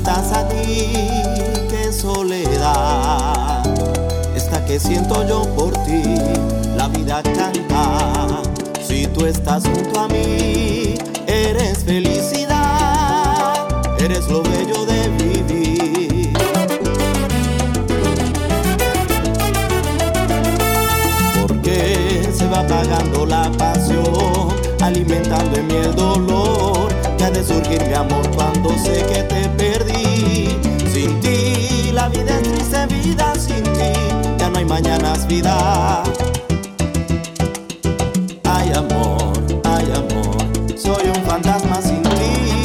estás aquí, qué soledad esta que siento yo por ti. La vida canta, si tú estás junto a mí, eres felicidad, eres lo bello de vivir. Porque se va apagando la pasión, alimentando en mí el dolor, que ha de surgir mi amor cuando sé que te perdí. Sin ti la vida es triste vida, sin ti ya no hay mañanas vida. Ay amor, soy un fantasma sin ti.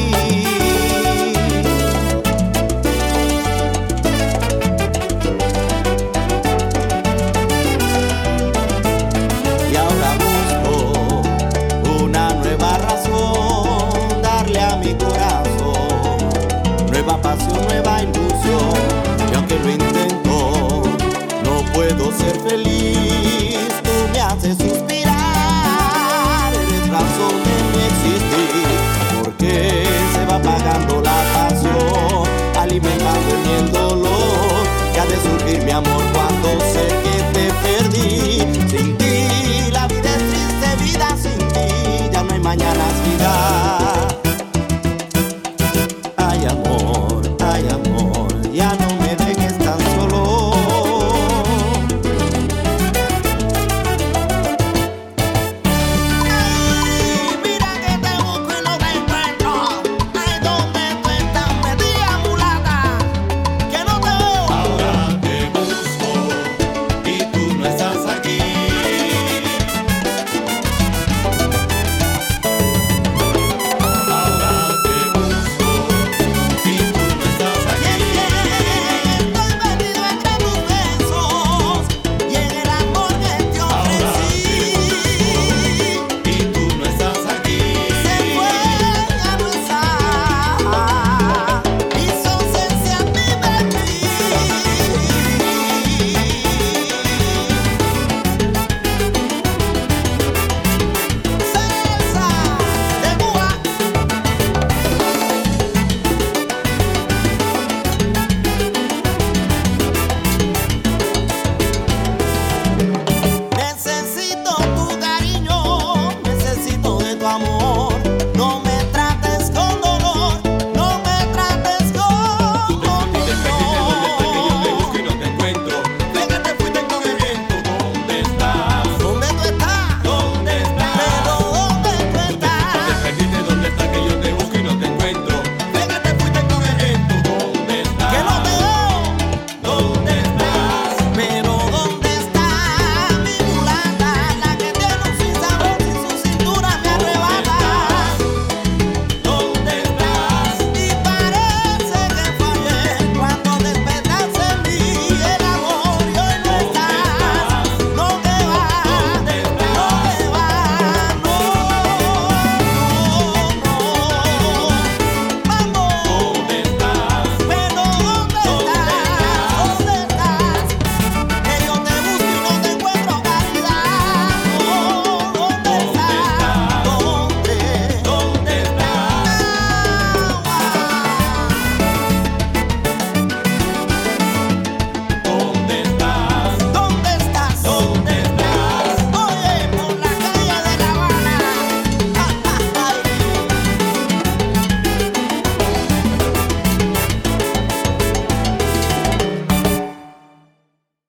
Y ahora busco una nueva razón, darle a mi corazón nueva pasión, nueva ilusión. Y aunque lo intento, no puedo ser feliz. Tú me haces suspirar, eres razón de mi existir. Porque se va apagando la pasión, alimentando en mí el dolor, que ha de surgir mi amor cuando sé que te perdí. Sin ti la vida es triste vida, sin ti ya no hay mañanas vida.